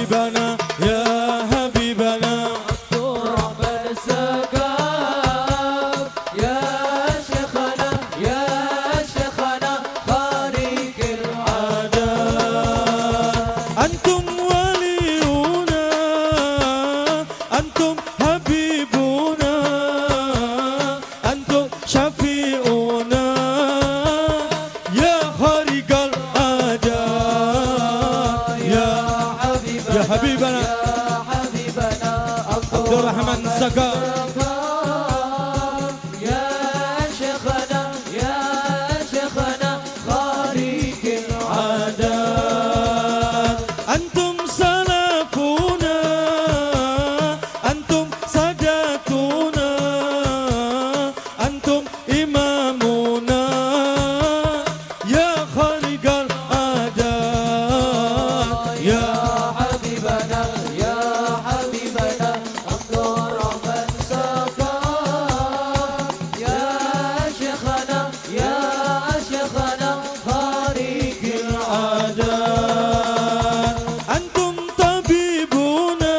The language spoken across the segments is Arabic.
حبيبنا يا حبيبنا عبد الرحمن السقاف يا شيخنا يا شيخنا خارق العادات. أنتم ولينا أنتم حبيبنا أنتم شفيعنا يا خارق العادات يا حبيبنا عبد الرحمن السقاف يا شيخنا يا شيخنا خارق العادات. أنتم سلفنا أنتم سادتنا أنتم إمامنا يا خالق العادات يا حبيبنا يا حبيبنا عبد الرحمن السقاف يا شيخنا يا شيخنا خارق العادات. أنتم طبيبنا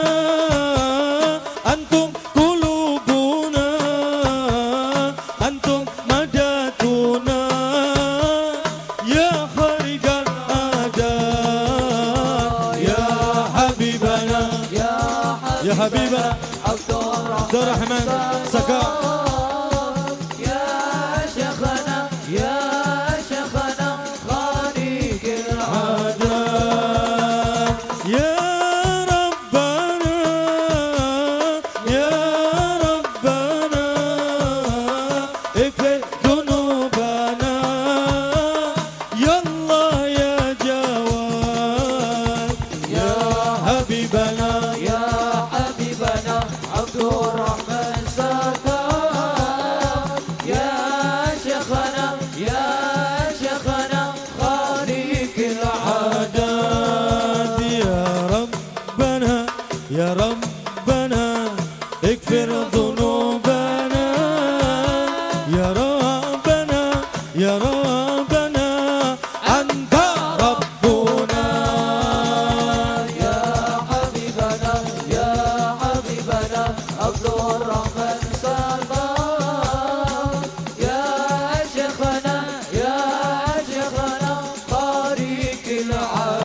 أنتم قلوبنا أنتم مددنا يا خارق العادات يا حبيبنا يا يا حبيبنا عبد عبد الرحمن السقاف